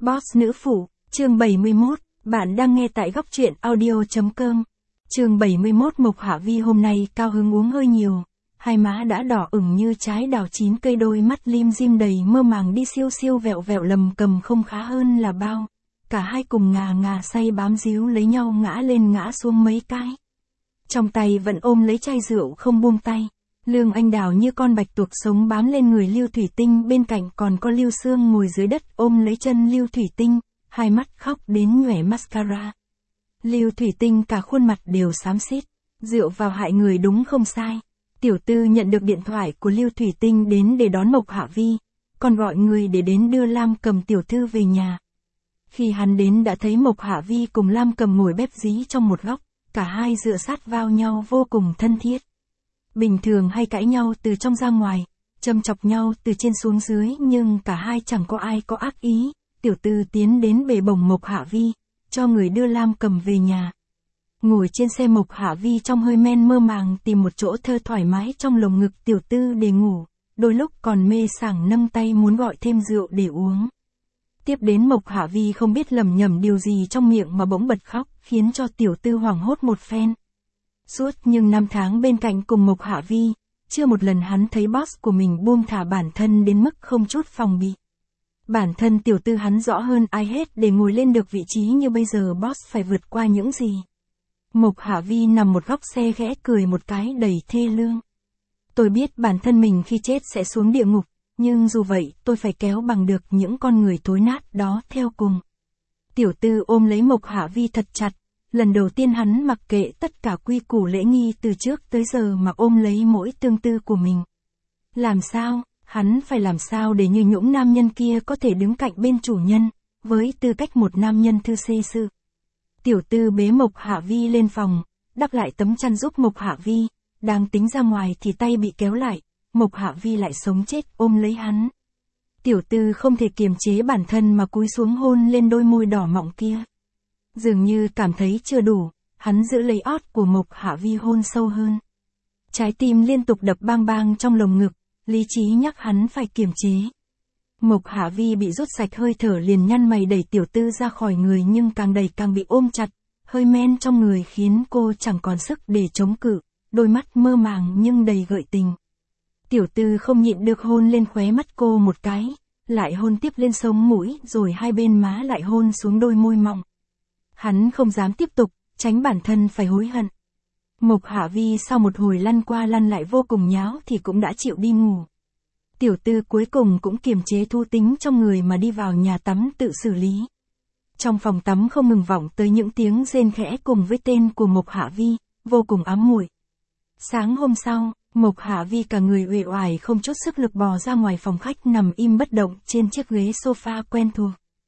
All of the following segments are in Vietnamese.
Boss nữ phụ, chương 71, bạn đang nghe tại góc truyện audio.com. Chương 71. Mộc Hạ Vi hôm nay cao hứng uống hơi nhiều, hai má đã đỏ ửng như trái đào chín cây, đôi mắt lim dim đầy mơ màng đi siêu siêu vẹo vẹo lầm cầm không khá hơn là bao. Cả hai cùng ngà ngà say bám díu lấy nhau ngã lên ngã xuống mấy cái. Trong tay vẫn ôm lấy chai rượu không buông tay. Lương Anh Đào như con bạch tuộc sống bám lên người Lưu Thủy Tinh, bên cạnh còn có Lưu Sương ngồi dưới đất ôm lấy chân Lưu Thủy Tinh, hai mắt khóc đến nhoẻn mascara. Lưu Thủy Tinh cả khuôn mặt đều xám xít, rượu vào hại người đúng không sai. Tiểu Tư nhận được điện thoại của Lưu Thủy Tinh đến để đón Mộc Hạ Vi, còn gọi người để đến đưa Lam Cầm tiểu thư về nhà. Khi hắn đến đã thấy Mộc Hạ Vi cùng Lam Cầm ngồi bép dí trong một góc, cả hai dựa sát vào nhau vô cùng thân thiết. Bình thường hay cãi nhau từ trong ra ngoài, châm chọc nhau từ trên xuống dưới, nhưng cả hai chẳng có ai có ác ý. Tiểu Tư tiến đến bề bổng Mộc Hạ Vi, cho người đưa Lam Cầm về nhà. Ngồi trên xe, Mộc Hạ Vi trong hơi men mơ màng tìm một chỗ thơ thoải mái trong lồng ngực Tiểu Tư để ngủ, đôi lúc còn mê sảng nâng tay muốn gọi thêm rượu để uống. Tiếp đến Mộc Hạ Vi không biết lẩm nhẩm điều gì trong miệng mà bỗng bật khóc, khiến cho Tiểu Tư hoảng hốt một phen. Suốt những năm tháng bên cạnh cùng Mộc Hạ Vi, chưa một lần hắn thấy boss của mình buông thả bản thân đến mức không chút phòng bị. Bản thân Tiểu Tư hắn rõ hơn ai hết, để ngồi lên được vị trí như bây giờ boss phải vượt qua những gì. Mộc Hạ Vi nằm một góc xe khẽ cười một cái đầy thê lương. Tôi biết bản thân mình khi chết sẽ xuống địa ngục, nhưng dù vậy tôi phải kéo bằng được những con người thối nát đó theo cùng. Tiểu Tư ôm lấy Mộc Hạ Vi thật chặt. Lần đầu tiên hắn mặc kệ tất cả quy củ lễ nghi từ trước tới giờ mà ôm lấy mỗi tương tư của mình. Làm sao, hắn phải làm sao để như những nam nhân kia có thể đứng cạnh bên chủ nhân, với tư cách một nam nhân thư xê sự. Tiểu Tư bế Mộc Hạ Vi lên phòng, đắp lại tấm chăn giúp Mộc Hạ Vi, đang tính ra ngoài thì tay bị kéo lại, Mộc Hạ Vi lại sống chết ôm lấy hắn. Tiểu Tư không thể kiềm chế bản thân mà cúi xuống hôn lên đôi môi đỏ mọng kia. Dường như cảm thấy chưa đủ, hắn giữ lấy ót của Mộc Hạ Vi hôn sâu hơn. Trái tim liên tục đập bang bang trong lồng ngực, lý trí nhắc hắn phải kiềm chế. Mộc Hạ Vi bị rút sạch hơi thở liền nhăn mày đẩy Tiểu Tư ra khỏi người, nhưng càng đẩy càng bị ôm chặt, hơi men trong người khiến cô chẳng còn sức để chống cự, đôi mắt mơ màng nhưng đầy gợi tình. Tiểu Tư không nhịn được hôn lên khóe mắt cô một cái, lại hôn tiếp lên sống mũi, rồi hai bên má lại hôn xuống đôi môi mọng. Hắn không dám tiếp tục, tránh bản thân phải hối hận. Mộc Hạ Vi sau một hồi lăn qua lăn lại vô cùng nháo thì cũng đã chịu đi ngủ. Tiểu Tư cuối cùng cũng kiềm chế thú tính trong người mà đi vào nhà tắm tự xử lý. Trong phòng tắm không ngừng vọng tới những tiếng rên khẽ cùng với tên của Mộc Hạ Vi, vô cùng ám muội. Sáng hôm sau, Mộc Hạ Vi cả người uể oải không chút sức lực bò ra ngoài phòng khách, nằm im bất động trên chiếc ghế sofa quen thuộc.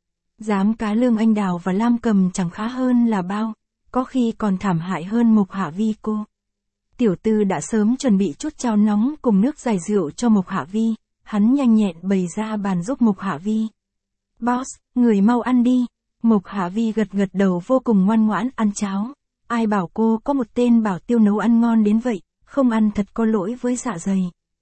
Dám cá Lương Anh Đào và Lam Cầm chẳng khá hơn là bao, có khi còn thảm hại hơn Mộc Hạ Vi cô. Tiểu Tư đã sớm chuẩn bị chút cháo nóng cùng nước giải rượu cho Mộc Hạ Vi, hắn nhanh nhẹn bày ra bàn giúp Mộc Hạ Vi. Boss, người mau ăn đi. Mộc Hạ Vi gật gật đầu vô cùng ngoan ngoãn ăn cháo. Ai bảo cô có một tên bảo tiêu nấu ăn ngon đến vậy, không ăn thật có lỗi với dạ dày.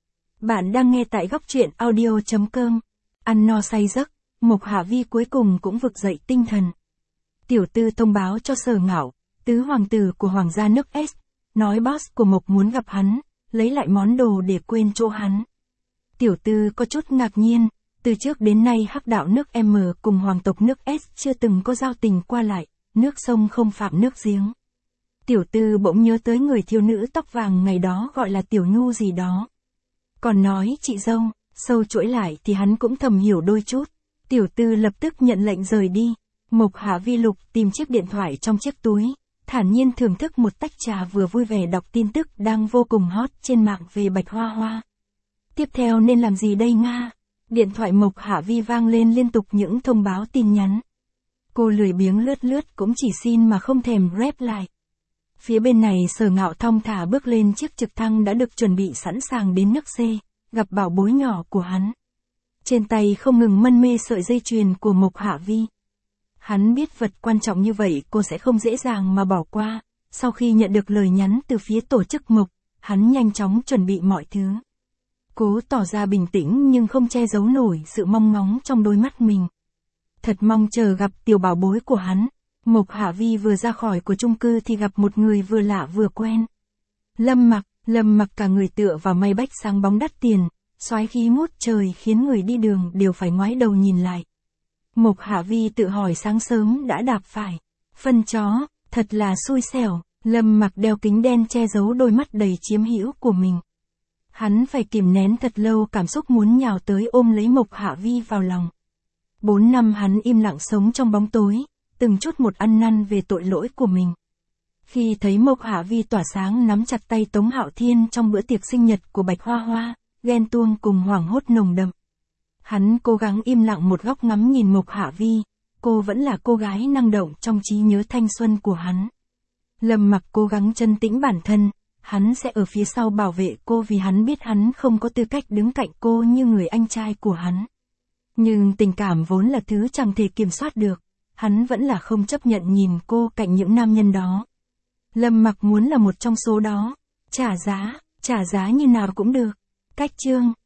Bạn đang nghe tại góc truyện audio.com. Ăn no say giấc, Mộc Hạ Vi cuối cùng cũng vực dậy tinh thần. Tiểu Tư thông báo cho Sở Ngạo, tứ hoàng tử của hoàng gia nước S, nói boss của Mộc muốn gặp hắn, lấy lại món đồ để quên chỗ hắn. Tiểu Tư có chút ngạc nhiên, từ trước đến nay hắc đạo nước M cùng hoàng tộc nước S chưa từng có giao tình qua lại, nước sông không phạm nước giếng. Tiểu Tư bỗng nhớ tới người thiếu nữ tóc vàng ngày đó gọi là Tiểu Nhu gì đó. Còn nói chị dâu, sâu chuỗi lại thì hắn cũng thầm hiểu đôi chút. Tiểu Tư lập tức nhận lệnh rời đi. Mộc Hạ Vi lục tìm chiếc điện thoại trong chiếc túi, thản nhiên thưởng thức một tách trà, vừa vui vẻ đọc tin tức đang vô cùng hot trên mạng về Bạch Hoa Hoa. Tiếp theo nên làm gì đây Nga? Điện thoại Mộc Hạ Vi vang lên liên tục những thông báo tin nhắn. Cô lười biếng lướt lướt cũng chỉ xin mà không thèm rep lại. Phía bên này Sở Ngạo thong thả bước lên chiếc trực thăng đã được chuẩn bị sẵn sàng đến nước C, gặp bảo bối nhỏ của hắn. Trên tay không ngừng mân mê sợi dây chuyền của Mộc Hạ Vi. Hắn biết vật quan trọng như vậy cô sẽ không dễ dàng mà bỏ qua. Sau khi nhận được lời nhắn từ phía tổ chức Mộc, hắn nhanh chóng chuẩn bị mọi thứ. Cố tỏ ra bình tĩnh nhưng không che giấu nổi sự mong ngóng trong đôi mắt mình. thật mong chờ gặp tiểu bảo bối của hắn. Mộc Hạ Vi vừa ra khỏi của chung cư thì gặp một người vừa lạ vừa quen. Lâm Mặc cả người tựa vào may bách sáng bóng đắt tiền, soái khí ngút trời khiến người đi đường đều phải ngoái đầu nhìn lại. Mộc Hạ Vi tự hỏi sáng sớm đã đạp phải phân chó, thật là xui xẻo. Lâm Mặc đeo kính đen che giấu đôi mắt đầy chiếm hữu của mình. Hắn phải kìm nén thật lâu cảm xúc muốn nhào tới ôm lấy Mộc Hạ Vi vào lòng. 4 năm hắn im lặng sống trong bóng tối, từng chút một ăn năn về tội lỗi của mình. Khi thấy Mộc Hạ Vi tỏa sáng nắm chặt tay Tống Hạo Thiên trong bữa tiệc sinh nhật của Bạch Hoa Hoa, ghen tuông cùng hoảng hốt nồng đậm. Hắn cố gắng im lặng một góc ngắm nhìn Mộc Hạ Vi, cô vẫn là cô gái năng động trong trí nhớ thanh xuân của hắn. Lâm Mặc cố gắng trấn tĩnh bản thân, hắn sẽ ở phía sau bảo vệ cô vì hắn biết hắn không có tư cách đứng cạnh cô như người anh trai của hắn. Nhưng tình cảm vốn là thứ chẳng thể kiểm soát được, hắn vẫn là không chấp nhận nhìn cô cạnh những nam nhân đó. Lâm Mặc muốn là một trong số đó, trả giá như nào cũng được. Cách chương